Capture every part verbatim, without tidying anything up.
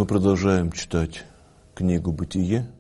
продолжаем читать книгу «Бытие»,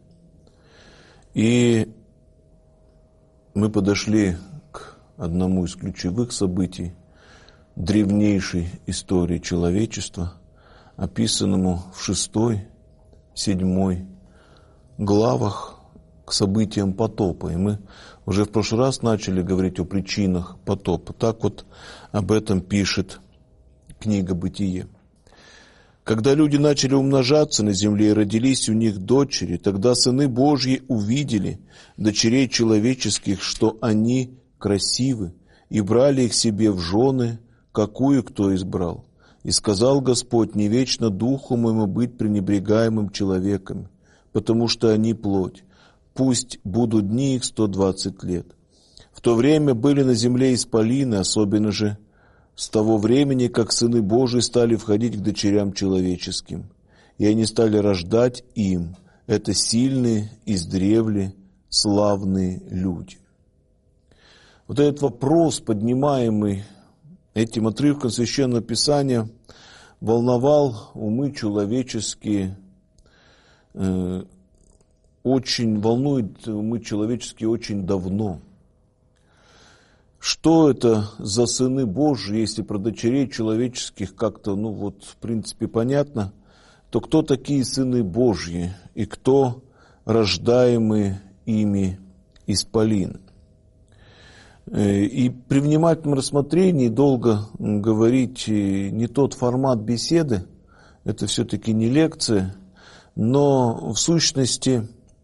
и мы подошли к одному из ключевых событий древнейшей истории человечества, описанному в шестой, седьмой главах, к событиям потопа. И мы уже в прошлый раз начали говорить о причинах потопа. Так вот об этом пишет книга «Бытие». Когда люди начали умножаться на земле и родились у них дочери, тогда сыны Божьи увидели дочерей человеческих, что они красивы, и брали их себе в жены, какую кто избрал. И сказал Господь: не вечно духу моему быть пренебрегаемым человеком, потому что они плоть. Пусть будут дни их сто двадцать лет. В то время были на земле исполины, особенно же с того времени, как сыны Божии стали входить к дочерям человеческим, и они стали рождать им. Это сильные, издревле, славные люди. Вот этот вопрос, поднимаемый этим отрывком Священного Писания, волновал умы человеческие, э, очень волнует умы человеческие очень давно. Что это за сыны Божьи, если про дочерей человеческих как-то, ну вот, в принципе, понятно, то кто такие сыны Божьи и кто рождаемые ими исполины? И при внимательном рассмотрении долго говорить не тот формат беседы, это все-таки не лекция, но в сущности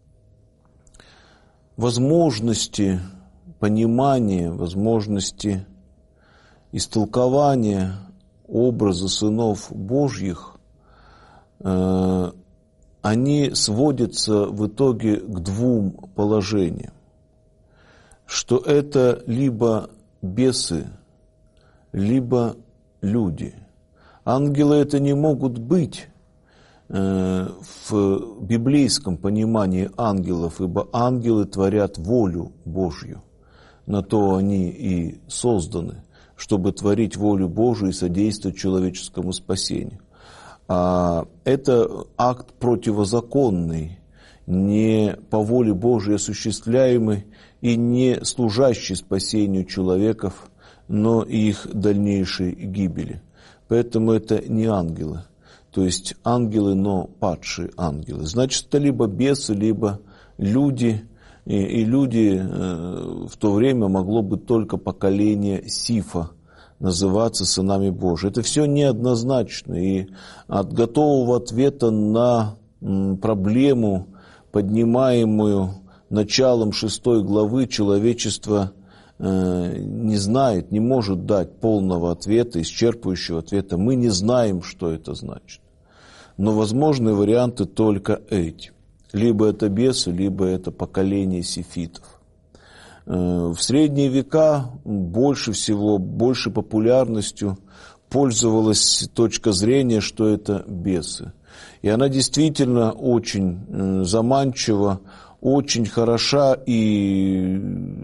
возможности понимания, возможности истолкования образа сынов Божьих, э, они сводятся в итоге к двум положениям. Что это либо бесы, либо люди. Ангелы это не могут быть э, в библейском понимании ангелов, ибо ангелы творят волю Божью. На то они и созданы, чтобы творить волю Божию и содействовать человеческому спасению. А это акт противозаконный, не по воле Божией осуществляемый и не служащий спасению человеков, но и их дальнейшей гибели. Поэтому это не ангелы, то есть ангелы, но падшие ангелы. Значит, это либо бесы, либо люди. И, и люди э, в то время могло быть только поколение Сифа, называться сынами Божьими. Это все неоднозначно. И от готового ответа на м, проблему, поднимаемую началом шестой главы, человечество э, не знает, не может дать полного ответа, исчерпывающего ответа. Мы не знаем, что это значит. Но возможные варианты только эти. Либо это бесы, либо это поколение сифитов. В средние века больше всего, больше популярностью пользовалась точка зрения, что это бесы. И она действительно очень заманчива, очень хороша и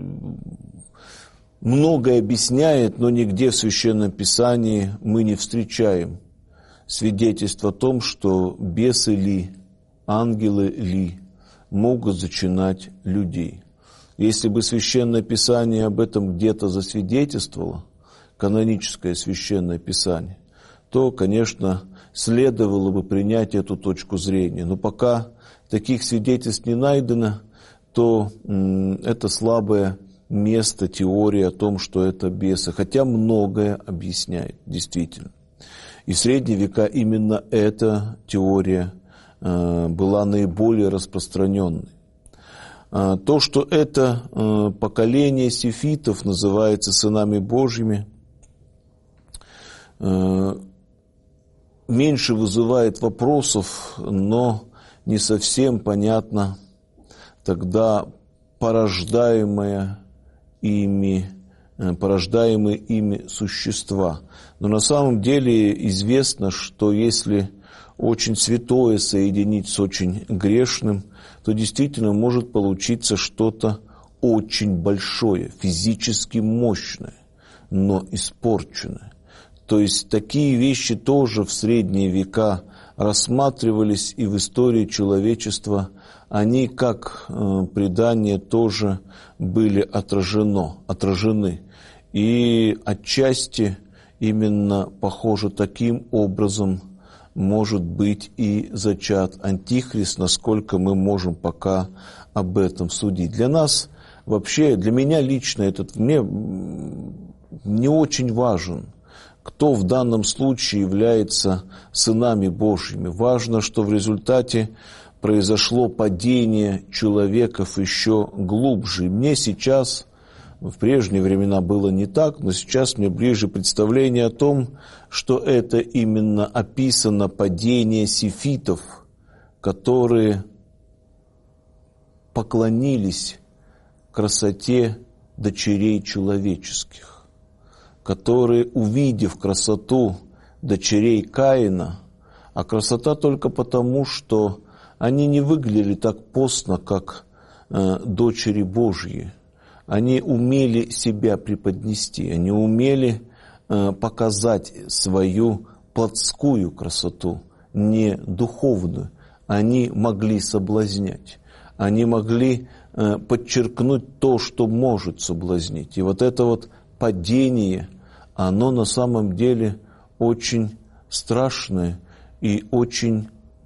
многое объясняет, но нигде в Священном Писании мы не встречаем свидетельств о том, что бесы ли, ангелы ли могут зачинать людей. Если бы Священное Писание об этом где-то засвидетельствовало, каноническое Священное Писание, то, конечно, следовало бы принять эту точку зрения. Но пока таких свидетельств не найдено, то м, это слабое место теории о том, что это бесы, хотя многое объясняет, действительно. И в средние века именно эта теория была наиболее распространенной. То, что это поколение сифитов называется сынами Божьими, меньше вызывает вопросов, но не совсем понятно тогда порождаемое ими, порождаемые ими существа. Но на самом деле известно, что если очень святое соединить с очень грешным, то действительно может получиться что-то очень большое, физически мощное, но испорченное. То есть такие вещи тоже в средние века рассматривались и в истории человечества, они как э, предание тоже были отражено, отражены. И отчасти именно, похоже, таким образом может быть и зачат Антихрист, насколько мы можем пока об этом судить. Для нас вообще, для меня лично этот мне не очень важен, кто в данном случае является сынами Божьими. Важно, что в результате произошло падение человеков еще глубже. И мне сейчас, в прежние времена было не так, но сейчас мне ближе представление о том, что это именно описано падение сефитов, которые поклонились красоте дочерей человеческих, которые, увидев красоту дочерей Каина, а красота только потому, что они не выглядели так постно, как э, дочери Божьи. Они умели себя преподнести, они умели э, показать свою плотскую красоту, не духовную. Они могли соблазнять, они могли э, подчеркнуть то, что может соблазнить. И вот это вот падение, оно на самом деле очень страшное и очень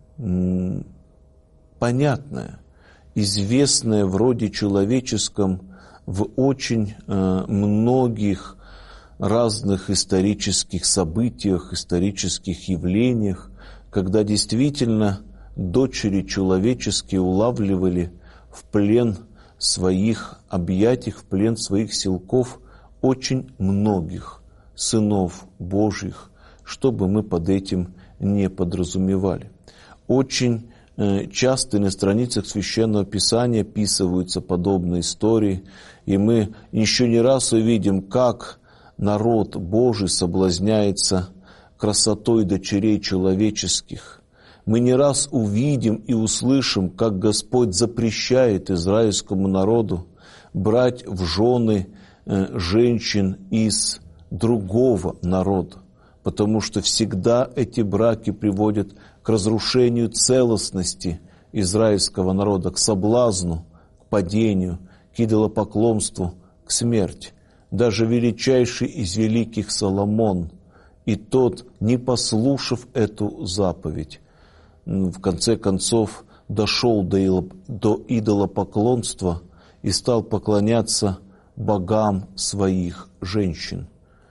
м, понятное, известное в роде человеческом в очень э, многих разных исторических событиях, исторических явлениях, когда действительно дочери человеческие улавливали в плен своих объятий, в плен своих силков очень многих сынов Божьих, что бы мы под этим не подразумевали. Очень э, часто на страницах Священного Писания описываются подобные истории, и мы еще не раз увидим, как народ Божий соблазняется красотой дочерей человеческих. Мы не раз увидим и услышим, как Господь запрещает израильскому народу брать в жены э, женщин из другого народа, потому что всегда эти браки приводят к разрушению целостности израильского народа, к соблазну, к падению, к идолопоклонству, к смерти. Даже величайший из великих Соломон, и тот, не послушав эту заповедь, в конце концов дошел до идолопоклонства и стал поклоняться богам своих женщин.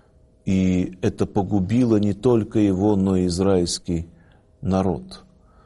И это погубило не только его, но и израильский народ,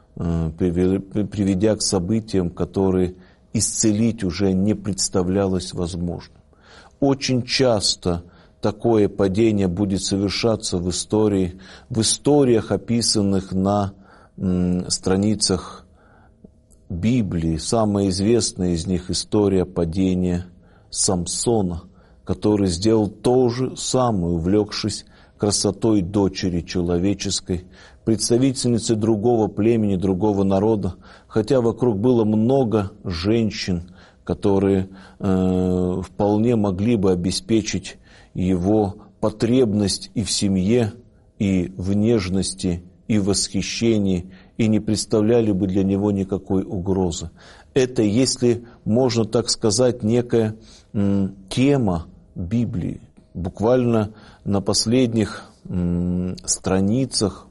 приведя к событиям, которые исцелить уже не представлялось возможным. Очень часто такое падение будет совершаться в истории, в историях, описанных на м, страницах Библии. Самая известная из них история падения Самсона, который сделал то же самое, увлекшись красотой дочери человеческой, представительницы другого племени, другого народа, хотя вокруг было много женщин, которые э, вполне могли бы обеспечить его потребность и в семье, и в нежности, и в восхищении, и не представляли бы для него никакой угрозы. Это, если можно так сказать, некая м, тема Библии. Буквально на последних м, страницах,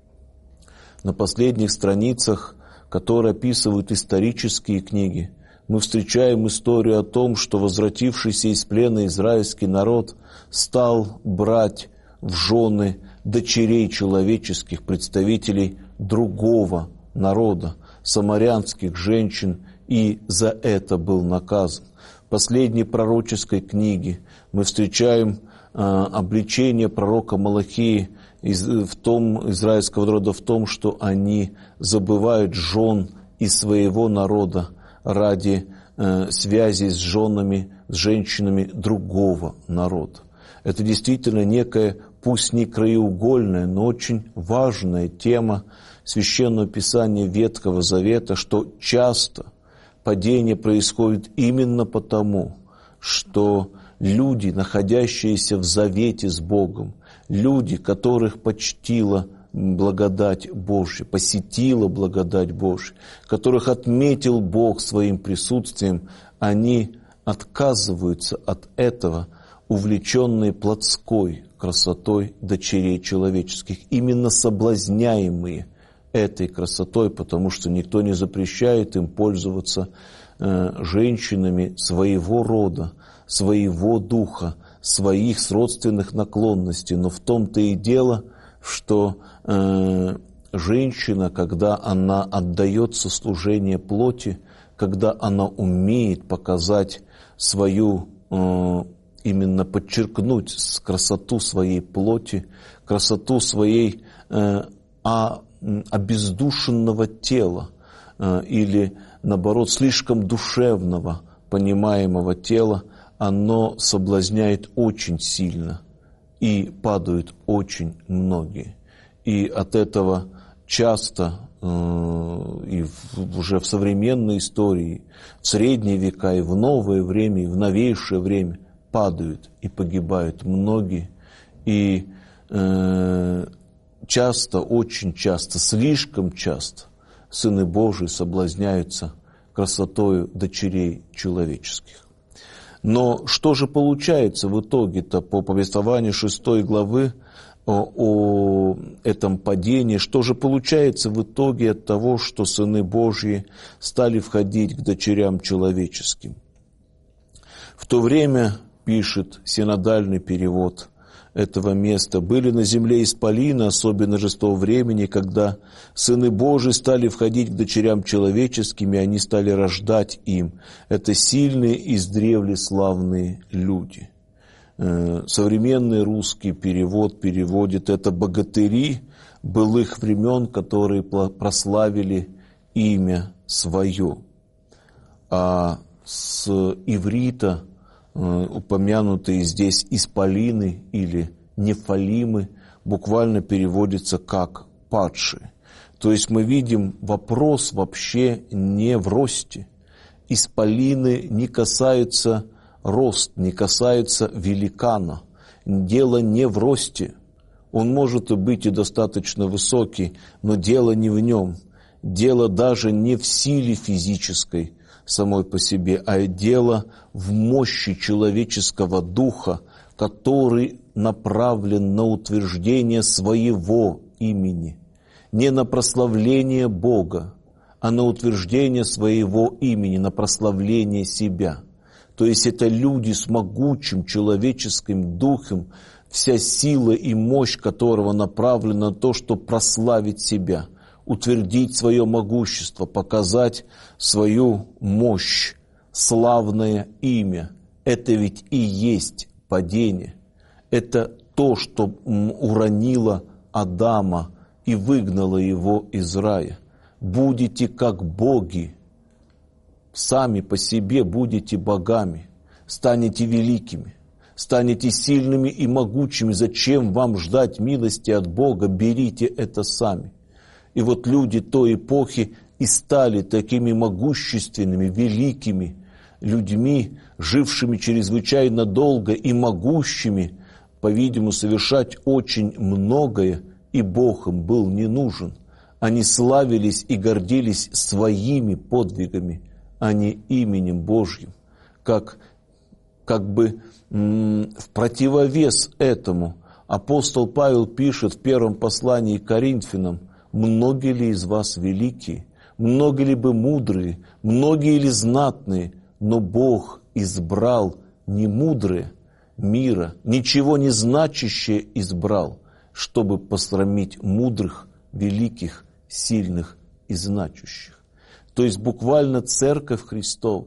на последних страницах, которые описывают исторические книги, мы встречаем историю о том, что возвратившийся из плена израильский народ стал брать в жены дочерей человеческих, представителей другого народа, самарянских женщин, и за это был наказан. В последней пророческой книге мы встречаем э, обличение пророка Малахии из, в том, израильского народа в том, что они забывают жен из своего народа ради э, связи с женами, с женщинами другого народа. Это действительно некая, пусть не краеугольная, но очень важная тема Священного Писания Ветхого Завета, что часто падение происходит именно потому, что люди, находящиеся в завете с Богом, люди, которых почтила благодать Божья, посетила благодать Божья, которых отметил Бог своим присутствием, они отказываются от этого, увлеченные плотской красотой дочерей человеческих, именно соблазняемые этой красотой, потому что никто не запрещает им пользоваться э, женщинами своего рода, своего духа, своих сродственных наклонностей. Но в том-то и дело, что э, женщина, когда она отдается служению плоти, когда она умеет показать свою, э, именно подчеркнуть красоту своей плоти, красоту своей э, а, обездушенного тела э, или, наоборот, слишком душевного, понимаемого тела, оно соблазняет очень сильно, и падают очень многие. И от этого часто э, и в, уже в современной истории, в средние века, и в новое время, и в новейшее время падают и погибают многие. И э, часто, очень часто, слишком часто сыны Божии соблазняются красотою дочерей человеческих. Но что же получается в итоге-то по повествованию шестой главы о, о этом падении? Что же получается в итоге от того, что сыны Божьи стали входить к дочерям человеческим? В то время, пишет синодальный перевод этого места, были на земле исполины, особенно же с того времени, когда сыны Божии стали входить к дочерям человеческим, и они стали рождать им. Это сильные, издревле славные люди. Современный русский перевод переводит это богатыри былых времен, которые прославили имя свое. А с иврита упомянутые здесь исполины или нефалимы буквально переводится как падшие. То есть мы видим, вопрос вообще не в росте. Исполины не касаются рост, не касаются великана. Дело не в росте. Он может быть и достаточно высокий, но дело не в нем. Дело даже не в силе физической самой по себе, а дело в мощи человеческого духа, который направлен на утверждение своего имени, не на прославление Бога, а на утверждение своего имени, на прославление себя. То есть это люди с могучим человеческим духом, вся сила и мощь которого направлена на то, чтобы прославить себя, утвердить свое могущество, показать свою мощь, славное имя. Это ведь и есть падение. Это то, что уронило Адама и выгнало его из рая. Будете как боги, сами по себе будете богами, станете великими, станете сильными и могучими. Зачем вам ждать милости от Бога? Берите это сами. И вот люди той эпохи и стали такими могущественными, великими людьми, жившими чрезвычайно долго и могущими, по-видимому, совершать очень многое, и Бог им был не нужен. Они славились и гордились своими подвигами, а не именем Божьим. Как, как бы м- в противовес этому апостол Павел пишет в первом послании к Коринфянам: «Многие ли из вас великие, многие ли бы мудрые, многие ли знатные, но Бог избрал не мудрые мира, ничего не значащее избрал, чтобы посрамить мудрых, великих, сильных и значущих». То есть буквально Церковь Христова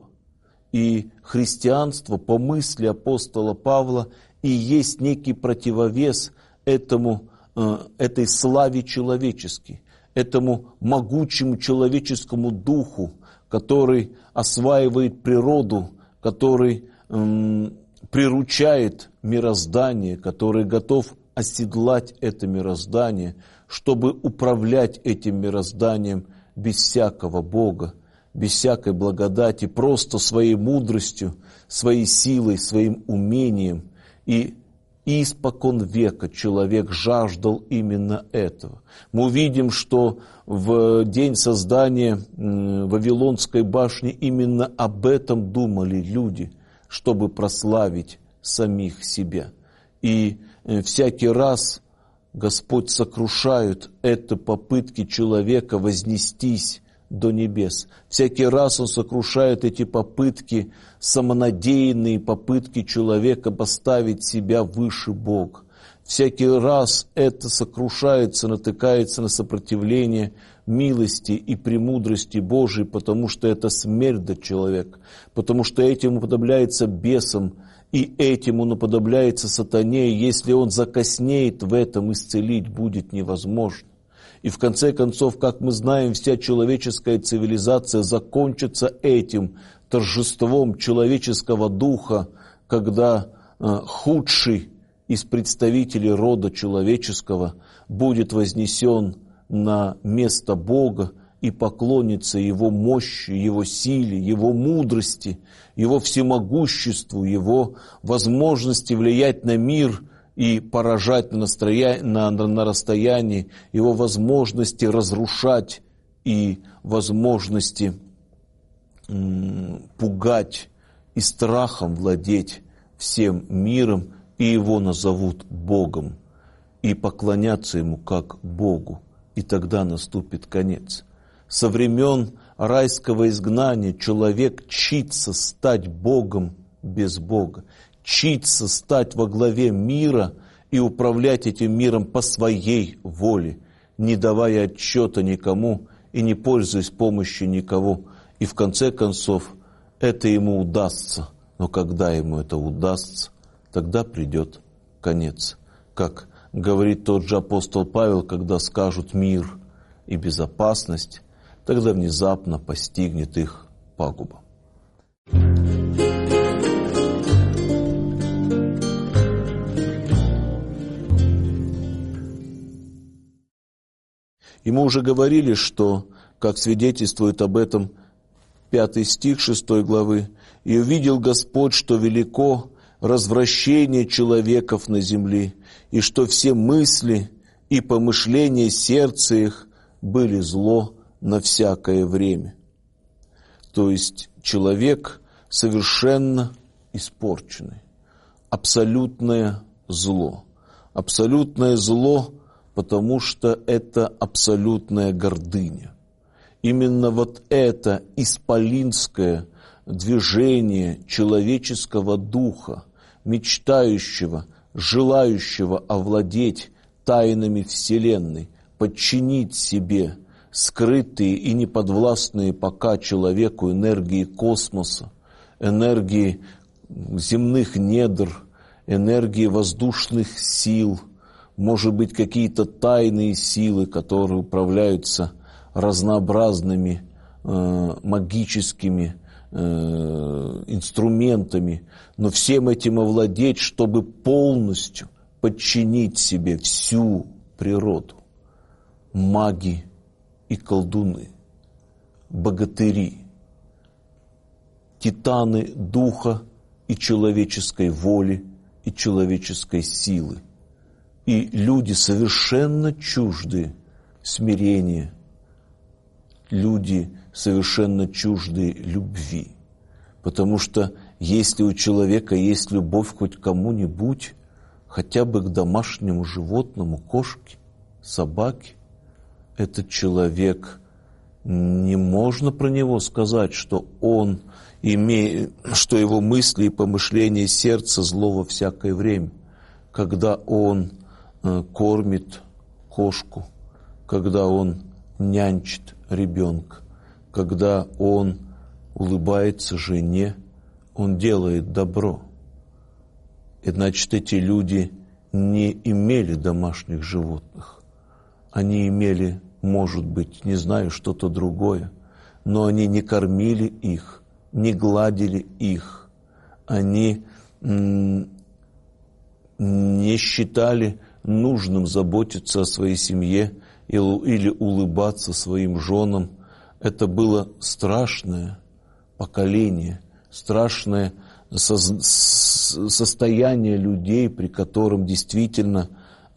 и христианство по мысли апостола Павла и есть некий противовес этому, этой славе человеческой, этому могучему человеческому духу, который осваивает природу, который эм, приручает мироздание, который готов оседлать это мироздание, чтобы управлять этим мирозданием без всякого Бога, без всякой благодати, просто своей мудростью, своей силой, своим умением. И Испокон века человек жаждал именно этого. Мы увидим, что в день создания Вавилонской башни именно об этом думали люди, чтобы прославить самих себя. И всякий раз Господь сокрушает это попытки человека вознестись до небес. Всякий раз Он сокрушает эти попытки, самонадеянные попытки человека поставить себя выше Бога. Всякий раз это сокрушается, натыкается на сопротивление милости и премудрости Божией, потому что это смерть для человека, потому что этим уподобляется бесам, и этим он уподобляется сатане, и если он закоснеет в этом, исцелить будет невозможно. И в конце концов, как мы знаем, вся человеческая цивилизация закончится этим торжеством человеческого духа, когда э, худший из представителей рода человеческого будет вознесен на место Бога и поклонится Его мощи, Его силе, Его мудрости, Его всемогуществу, Его возможности влиять на мир и поражать на, настроя... на, на расстоянии, Его возможности разрушать и возможности м, пугать и страхом владеть всем миром, и Его назовут Богом, и поклоняться Ему как Богу, и тогда наступит конец. Со времен райского изгнания человек чится стать Богом без Бога, чится стать во главе мира и управлять этим миром по своей воле, не давая отчета никому и не пользуясь помощью никого. И в конце концов это ему удастся. Но когда ему это удастся, тогда придет конец. Как говорит тот же апостол Павел, когда скажут мир и безопасность, тогда внезапно постигнет их пагуба. И мы уже говорили, что, как свидетельствует об этом пятый стих шестой главы, «И увидел Господь, что велико развращение человеков на земле, и что все мысли и помышления сердца их были зло на всякое время». То есть человек совершенно испорченный, абсолютное зло. Абсолютное зло, потому что это абсолютная гордыня. Именно вот это исполинское движение человеческого духа, мечтающего, желающего овладеть тайнами Вселенной, подчинить себе скрытые и неподвластные пока человеку энергии космоса, энергии земных недр, энергии воздушных сил, может быть, какие-то тайные силы, которые управляются разнообразными э, магическими э, инструментами, но всем этим овладеть, чтобы полностью подчинить себе всю природу. Маги и колдуны, богатыри, титаны духа и человеческой воли и человеческой силы. И люди совершенно чуждые смирения, люди совершенно чуждые любви. Потому что если у человека есть любовь хоть к кому-нибудь, хотя бы к домашнему животному, кошке, собаке, этот человек, не можно про него сказать, что он имеет, что его мысли и помышления сердца зло во всякое время, когда он э, кормит кошку, когда он нянчит ребенка, когда он улыбается жене, он делает добро. И значит, эти люди не имели домашних животных. Они имели, может быть, не знаю, что-то другое, но они не кормили их, не гладили их, они м- не считали нужным заботиться о своей семье или улыбаться своим женам. Это было страшное поколение, страшное состояние людей, при котором действительно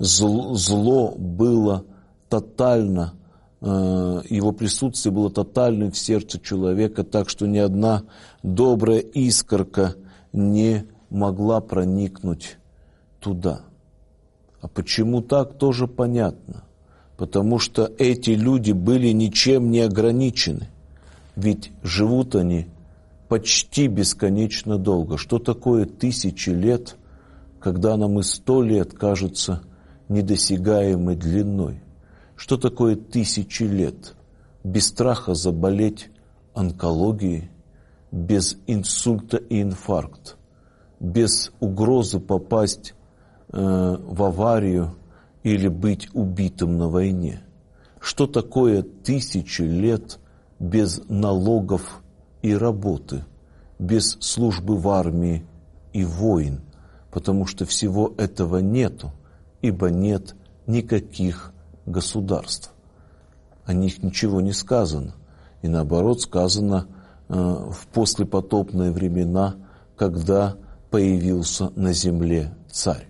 зло было тотально, его присутствие было тотальным в сердце человека, так что ни одна добрая искорка не могла проникнуть туда. А почему так, тоже понятно. Потому что эти люди были ничем не ограничены. Ведь живут они почти бесконечно долго. Что такое тысячи лет, когда нам и сто лет кажется недосягаемой длиной? Что такое тысячи лет без страха заболеть онкологией, без инсульта и инфаркта, без угрозы попасть э, в аварию или быть убитым на войне? Что такое тысячи лет без налогов и работы, без службы в армии и войн? Потому что всего этого нету, ибо нет никаких государств. О них ничего не сказано. И наоборот сказано э, в послепотопные времена, когда появился на земле царь.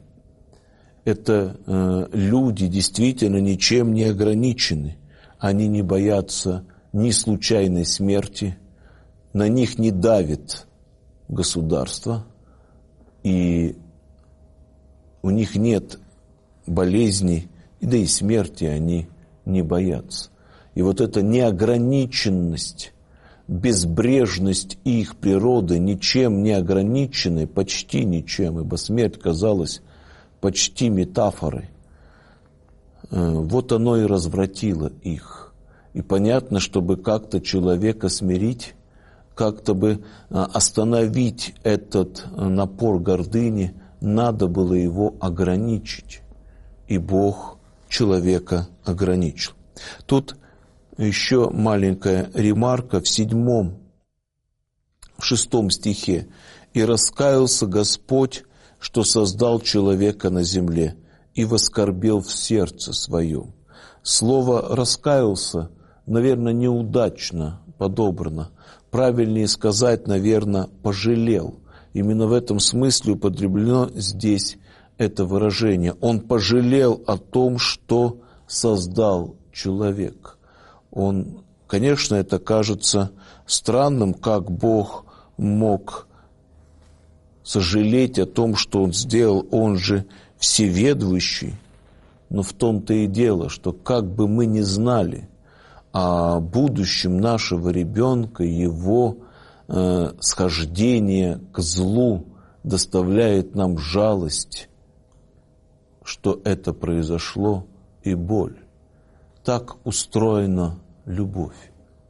Это э, люди действительно ничем не ограничены. Они не боятся ни случайной смерти, на них не давит государство, и у них нет болезней, и да и смерти они не боятся. И вот эта неограниченность, безбрежность их природы, ничем не ограниченной, почти ничем, ибо смерть казалась почти метафорой, вот оно и развратило их. И понятно, чтобы как-то человека смирить, как-то бы остановить этот напор гордыни, надо было его ограничить. И Бог человека ограничил. Тут еще маленькая ремарка в седьмом, в шестом стихе. «И раскаялся Господь, что создал человека на земле, и воскорбел в сердце своем». Слово «раскаялся», наверное, неудачно подобрано. Правильнее сказать, наверное, «пожалел». Именно в этом смысле употреблено здесь это выражение. Он пожалел о том, что создал человек. Он, конечно, это кажется странным, как Бог мог сожалеть о том, что Он сделал, Он же всеведущий. Но в том-то и дело, что как бы мы ни знали о будущем нашего ребенка, его э, схождение к злу доставляет нам жалость, что это произошло, и боль. Так устроена любовь.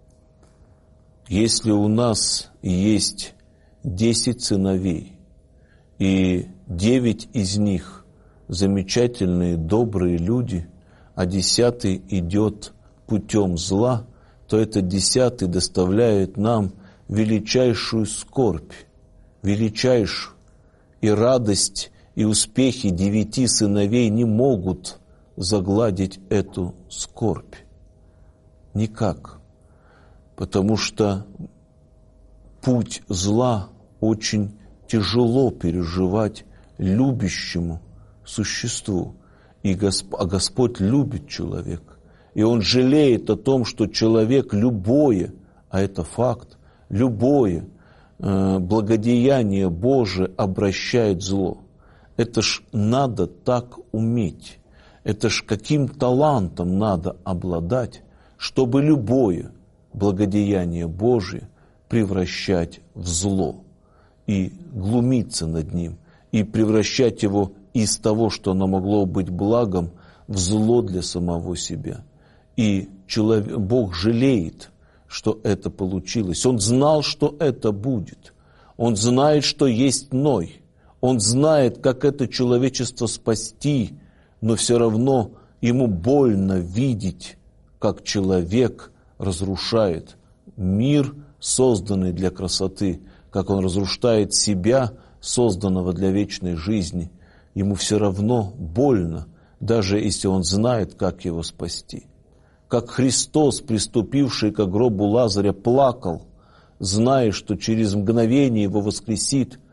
Если у нас есть десять сыновей, и девять из них замечательные, добрые люди, а десятый идет путем зла, то этот десятый доставляет нам величайшую скорбь, величайшую, и радость, и успехи девяти сыновей не могут загладить эту скорбь. Никак. Потому что путь зла очень тяжело переживать любящему существу. И Госп... А Господь любит человека. И Он жалеет о том, что человек любое, а это факт, любое э, благодеяние Божие обращает зло. Это ж надо так уметь. Это ж каким талантом надо обладать, чтобы любое благодеяние Божие превращать в зло и глумиться над ним, и превращать его из того, что оно могло быть благом, в зло для самого себя. И человек, Бог жалеет, что это получилось. Он знал, что это будет. Он знает, что есть Ной. Он знает, как это человечество спасти, но все равно ему больно видеть, как человек разрушает мир, созданный для красоты, как он разрушает себя, созданного для вечной жизни. Ему все равно больно, даже если он знает, как его спасти. Как Христос, приступивший к гробу Лазаря, плакал, зная, что через мгновение его воскресит,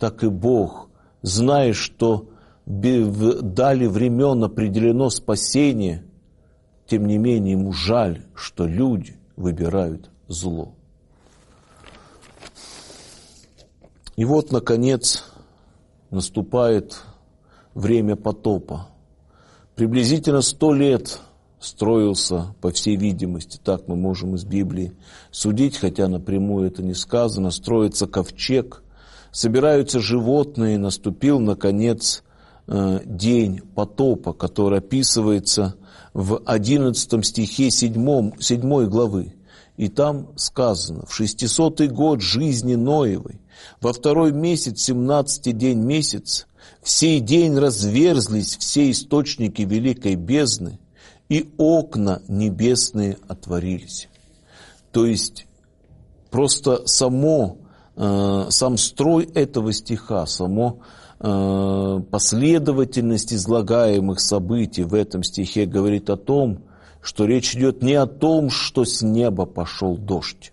так и Бог, зная, что в дали времен определено спасение, тем не менее ему жаль, что люди выбирают зло. И вот, наконец, наступает время потопа. Приблизительно сто лет строился, по всей видимости, так мы можем из Библии судить, хотя напрямую это не сказано, строится ковчег, собираются животные, наступил, наконец, день потопа, который описывается в одиннадцатом стихе седьмой главы. И там сказано: в шестисотый год жизни Ноевой, во второй месяц, семнадцатый день месяц, в сей день разверзлись все источники великой бездны, и окна небесные отворились. То есть просто само, э, сам строй этого стиха, само э, последовательность излагаемых событий в этом стихе говорит о том, что речь идет не о том, что с неба пошел дождь.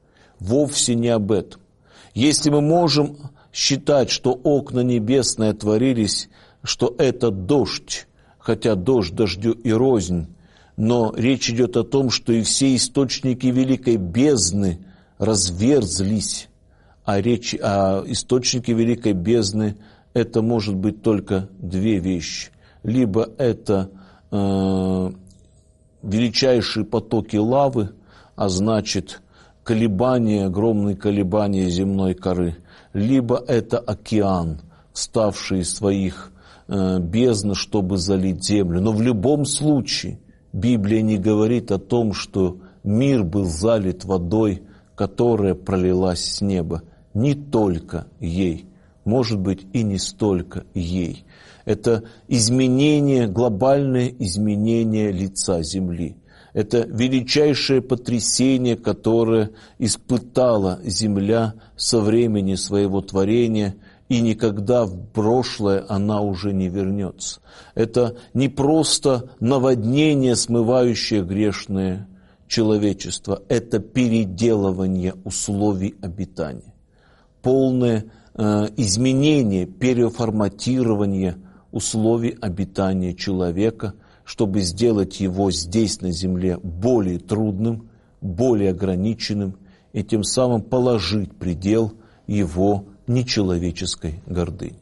Вовсе не об этом. Если мы можем считать, что окна небесные отворились, что это дождь, хотя дождь дождю и рознь, но речь идет о том, что и все источники великой бездны разверзлись, а, речь, а источники великой бездны – это может быть только две вещи. Либо это э, величайшие потоки лавы, а значит колебания, огромные колебания земной коры, либо это океан, вставший из своих э, бездн, чтобы залить землю. Но в любом случае Библия не говорит о том, что мир был залит водой, которая пролилась с неба. Не только ей, может быть, и не столько ей. Это изменение, глобальное изменение лица земли. Это величайшее потрясение, которое испытала земля со времени своего творения, и никогда в прошлое она уже не вернется. Это не просто наводнение, смывающее грешное человечество, это переделывание условий обитания, полное э, изменение, переформатирование условий обитания человека, чтобы сделать его здесь на земле более трудным, более ограниченным и тем самым положить предел его нечеловеческой гордыни.